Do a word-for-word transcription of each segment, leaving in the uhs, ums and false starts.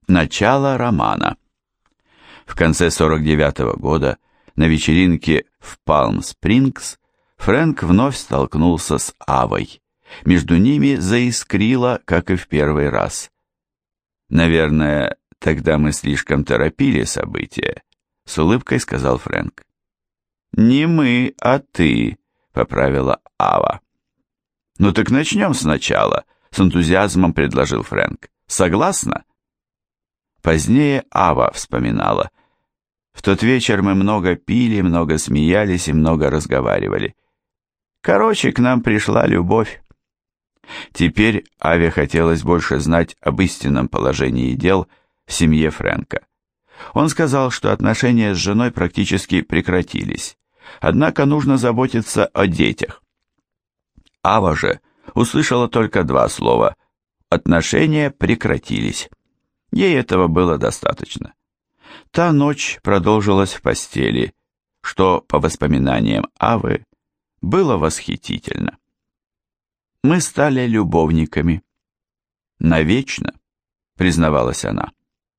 Начало романа. В конце сорок девятого года на вечеринке в Палм-Спрингс Фрэнк вновь столкнулся с Авой. Между ними заискрило, как и в первый раз. «Наверное, тогда мы слишком торопили события», — с улыбкой сказал Фрэнк. «Не мы, а ты», — поправила Ава. «Ну так начнем сначала», — с энтузиазмом предложил Фрэнк. «Согласна?» Позднее Ава вспоминала. В тот вечер мы много пили, много смеялись и много разговаривали. Короче, к нам пришла любовь. Теперь Аве хотелось больше знать об истинном положении дел в семье Фрэнка. Он сказал, что отношения с женой практически прекратились, однако нужно заботиться о детях. Ава же услышала только два слова: отношения прекратились. Ей этого было достаточно. Та ночь продолжилась в постели, что, по воспоминаниям Авы, было восхитительно. «Мы стали любовниками. Навечно», — признавалась она.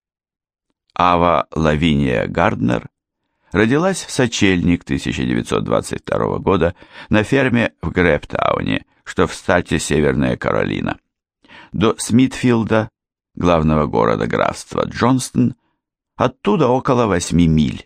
Ава Лавиния Гарднер родилась в Сочельник тысяча девятьсот двадцать второго года на ферме в Грэптауне, что в штате Северная Каролина. До Смитфилда, главного города графства Джонстон, оттуда около восьми миль.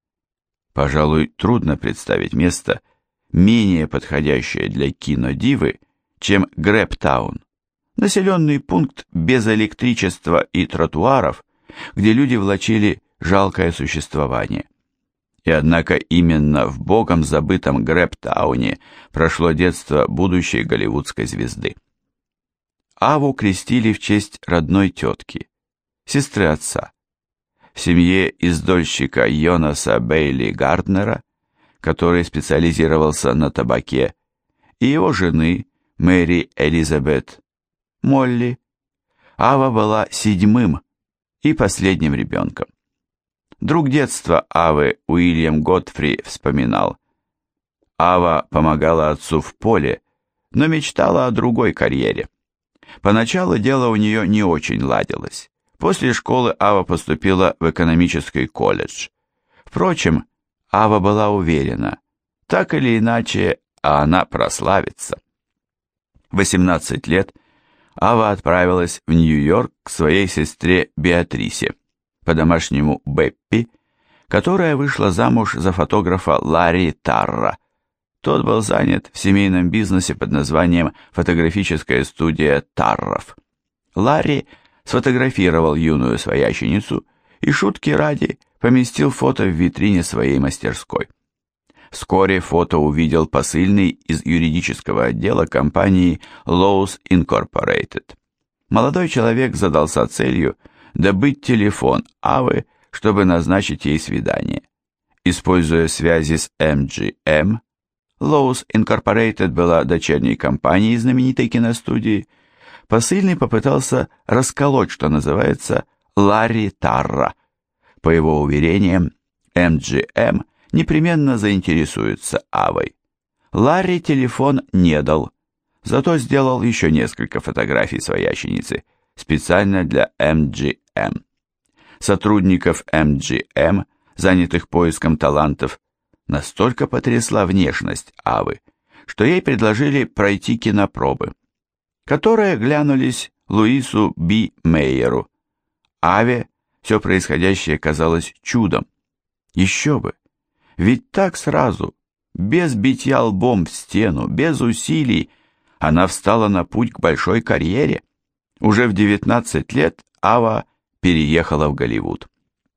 Пожалуй, трудно представить место, менее подходящее для кинодивы, чем Грэптаун, населенный пункт без электричества и тротуаров, где люди влачили жалкое существование. И однако именно в богом забытом Грэптауне прошло детство будущей голливудской звезды. Аву крестили в честь родной тетки, сестры отца, в семье издольщика Йонаса Бейли Гарднера, который специализировался на табаке, и его жены Мэри Элизабет Молли. Ава была седьмым и последним ребенком. Друг детства Авы Уильям Годфри вспоминал: Ава помогала отцу в поле, но мечтала о другой карьере. Поначалу дело у нее не очень ладилось. После школы Ава поступила в экономический колледж. Впрочем, Ава была уверена, так или иначе, а она прославится. В восемнадцать лет Ава отправилась в Нью-Йорк к своей сестре Беатрисе, по-домашнему Беппи, которая вышла замуж за фотографа Ларри Тарра. Тот был занят в семейном бизнесе под названием «Фотографическая студия Тарров». Ларри сфотографировал юную свояченицу и, шутки ради, поместил фото в витрине своей мастерской. Вскоре фото увидел посыльный из юридического отдела компании Lowe's Incorporated. Молодой человек задался целью добыть телефон Авы, чтобы назначить ей свидание. Используя связи с эм джи эм, Lowe's Incorporated была дочерней компанией знаменитой киностудии, посыльный попытался расколоть, что называется, Ларри Тарра. По его уверениям, эм джи эм непременно заинтересуется Авой. Ларри телефон не дал, зато сделал еще несколько фотографий свояченицы, специально для эм джи эм. Сотрудников эм джи эм, занятых поиском талантов, настолько потрясла внешность Авы, что ей предложили пройти кинопробы, которые глянулись Луису Би Мейеру. Аве все происходящее казалось чудом. Еще бы, ведь так сразу, без битья лбом в стену, без усилий, она встала на путь к большой карьере. Уже в девятнадцать лет Ава переехала в Голливуд.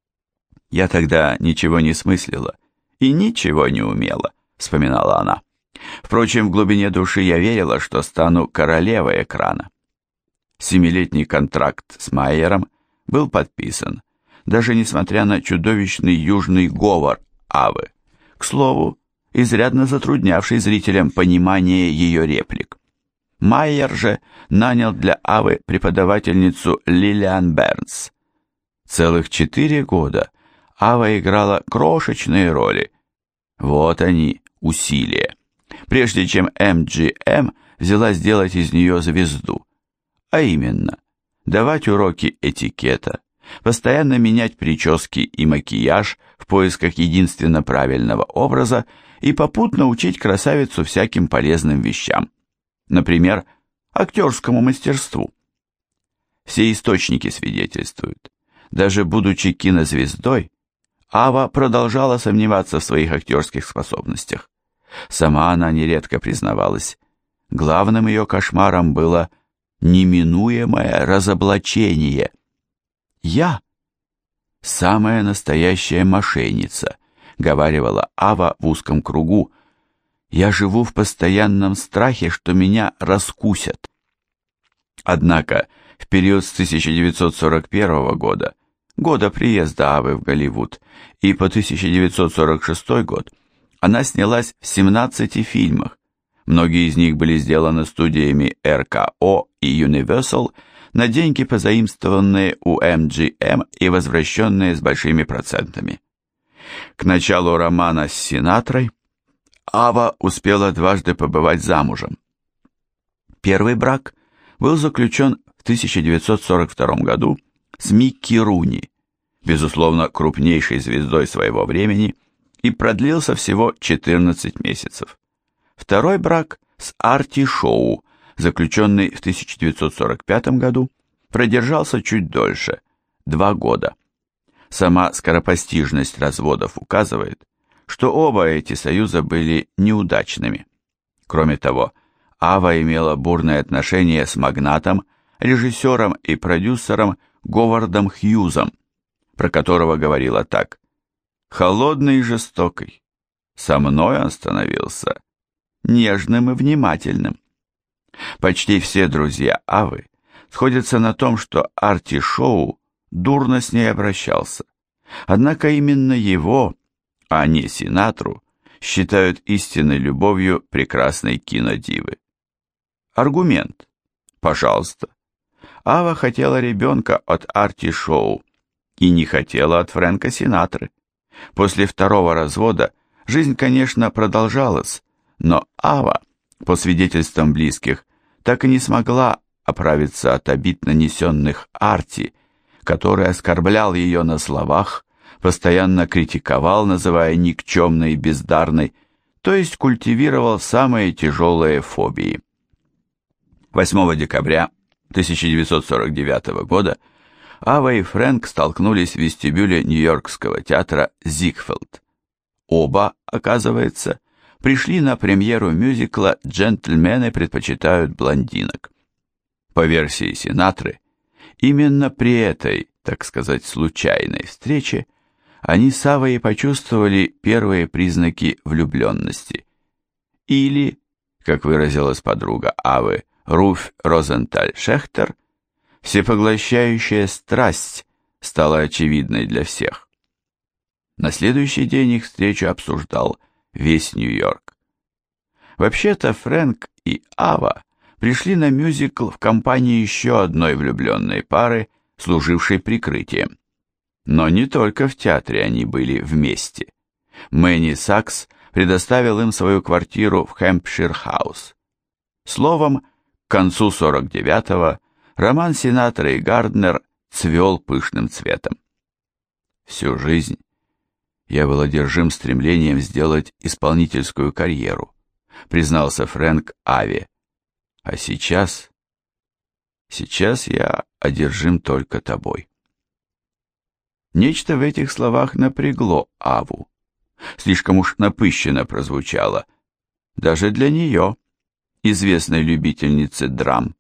«Я тогда ничего не смыслила и ничего не умела», — вспоминала она. «Впрочем, в глубине души я верила, что стану королевой экрана». Семилетний контракт с Майером был подписан, даже несмотря на чудовищный южный говор Авы, к слову, изрядно затруднявший зрителям понимание ее реплик. Майер же нанял для Авы преподавательницу Лилиан Бернс. Целых четыре года Ава играла крошечные роли. Вот они, усилия. Прежде чем эм джи эм взялась делать из нее звезду. А именно, давать уроки этикета, постоянно менять прически и макияж в поисках единственно правильного образа и попутно учить красавицу всяким полезным вещам, например, актерскому мастерству. Все источники свидетельствуют, даже будучи кинозвездой, Ава продолжала сомневаться в своих актерских способностях. Сама она нередко признавалась, главным ее кошмаром было неминуемое разоблачение. «Я – самая настоящая мошенница», – говаривала Ава в узком кругу. «Я живу в постоянном страхе, что меня раскусят». Однако в период с тысяча девятьсот сорок первого года, года приезда Авы в Голливуд, и по тысяча девятьсот сорок шестой год она снялась в семнадцати фильмах. Многие из них были сделаны студиями эр ка о и Universal на деньги, позаимствованные у эм джи эм и возвращенные с большими процентами. К началу романа с Синатрой Ава успела дважды побывать замужем. Первый брак был заключен в тысяча девятьсот сорок втором году с Микки Руни, безусловно, крупнейшей звездой своего времени, и продлился всего четырнадцать месяцев. Второй брак с Арти Шоу, заключенный в тысяча девятьсот сорок пятом году, продержался чуть дольше – два года. Сама скоропостижность разводов указывает, что оба эти союза были неудачными. Кроме того, Ава имела бурные отношения с магнатом, режиссером и продюсером Говардом Хьюзом, про которого говорила так: «Холодный и жестокий. Со мной он становился нежным и внимательным». Почти все друзья Авы сходятся на том, что Арти Шоу дурно с ней обращался. Однако именно его, а не Синатру, считают истинной любовью прекрасной кинодивы. Аргумент. Пожалуйста. Ава хотела ребенка от Арти Шоу и не хотела от Фрэнка Синатры. После второго развода жизнь, конечно, продолжалась, но Ава, по свидетельствам близких, так и не смогла оправиться от обид, нанесенных Арти, который оскорблял ее на словах, постоянно критиковал, называя никчемной и бездарной, то есть культивировал самые тяжелые фобии. восьмого декабря тысяча девятьсот сорок девятого года Ава и Фрэнк столкнулись в вестибюле Нью-Йоркского театра «Зигфилд». Оба, оказывается, пришли на премьеру мюзикла «Джентльмены предпочитают блондинок». По версии Синатры, именно при этой, так сказать, случайной встрече они с Авой почувствовали первые признаки влюбленности. Или, как выразилась подруга Авы Руфь Розенталь-Шехтер, всепоглощающая страсть стала очевидной для всех. На следующий день их встречу обсуждал весь Нью-Йорк. Вообще-то Фрэнк и Ава пришли на мюзикл в компании еще одной влюбленной пары, служившей прикрытием. Но не только в театре они были вместе. Мэнни Сакс предоставил им свою квартиру в Хэмпшир-хаус. Словом, к концу сорок девятого роман Синатры и Гарднер цвел пышным цветом. Всю жизнь я был одержим стремлением сделать исполнительскую карьеру, признался Фрэнк Аве. А сейчас... Сейчас я одержим только тобой. Нечто в этих словах напрягло Аву. Слишком уж напыщенно прозвучало. Даже для нее, известной любительницы драм.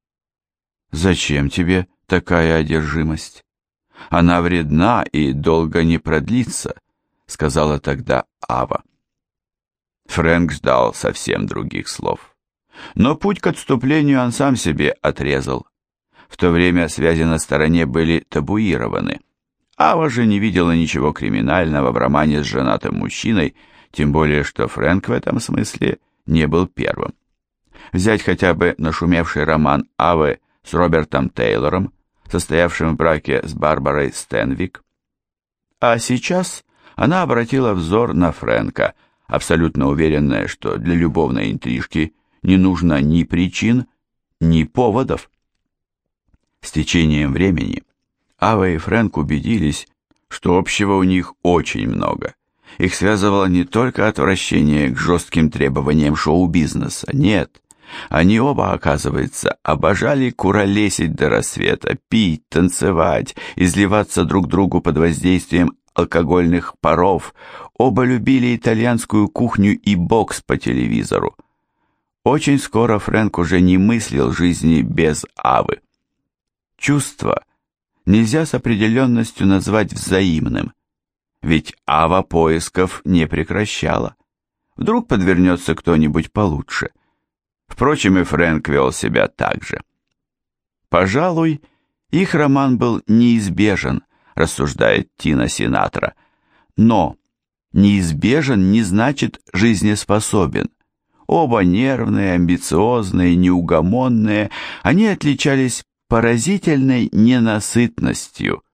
«Зачем тебе такая одержимость? Она вредна и долго не продлится», сказала тогда Ава. Фрэнк ждал совсем других слов. Но путь к отступлению он сам себе отрезал. В то время связи на стороне были табуированы. Ава же не видела ничего криминального в романе с женатым мужчиной, тем более что Фрэнк в этом смысле не был первым. Взять хотя бы нашумевший роман Авы с Робертом Тейлором, состоявшим в браке с Барбарой Стенвик. А сейчас она обратила взор на Фрэнка, абсолютно уверенная, что для любовной интрижки не нужно ни причин, ни поводов. С течением времени Ава и Фрэнк убедились, что общего у них очень много. Их связывало не только отвращение к жестким требованиям шоу-бизнеса, нет. Они оба, оказывается, обожали куролесить до рассвета, пить, танцевать, изливаться друг другу под воздействием алкогольных паров. Оба любили итальянскую кухню и бокс по телевизору. Очень скоро Фрэнк уже не мыслил жизни без Авы. Чувство нельзя с определенностью назвать взаимным, ведь Ава поисков не прекращала. Вдруг подвернется кто-нибудь получше. Впрочем, и Фрэнк вел себя так же. Пожалуй, их роман был неизбежен, рассуждает Тина Синатра. Но неизбежен не значит жизнеспособен. Оба нервные, амбициозные, неугомонные, они отличались поразительной ненасытностью,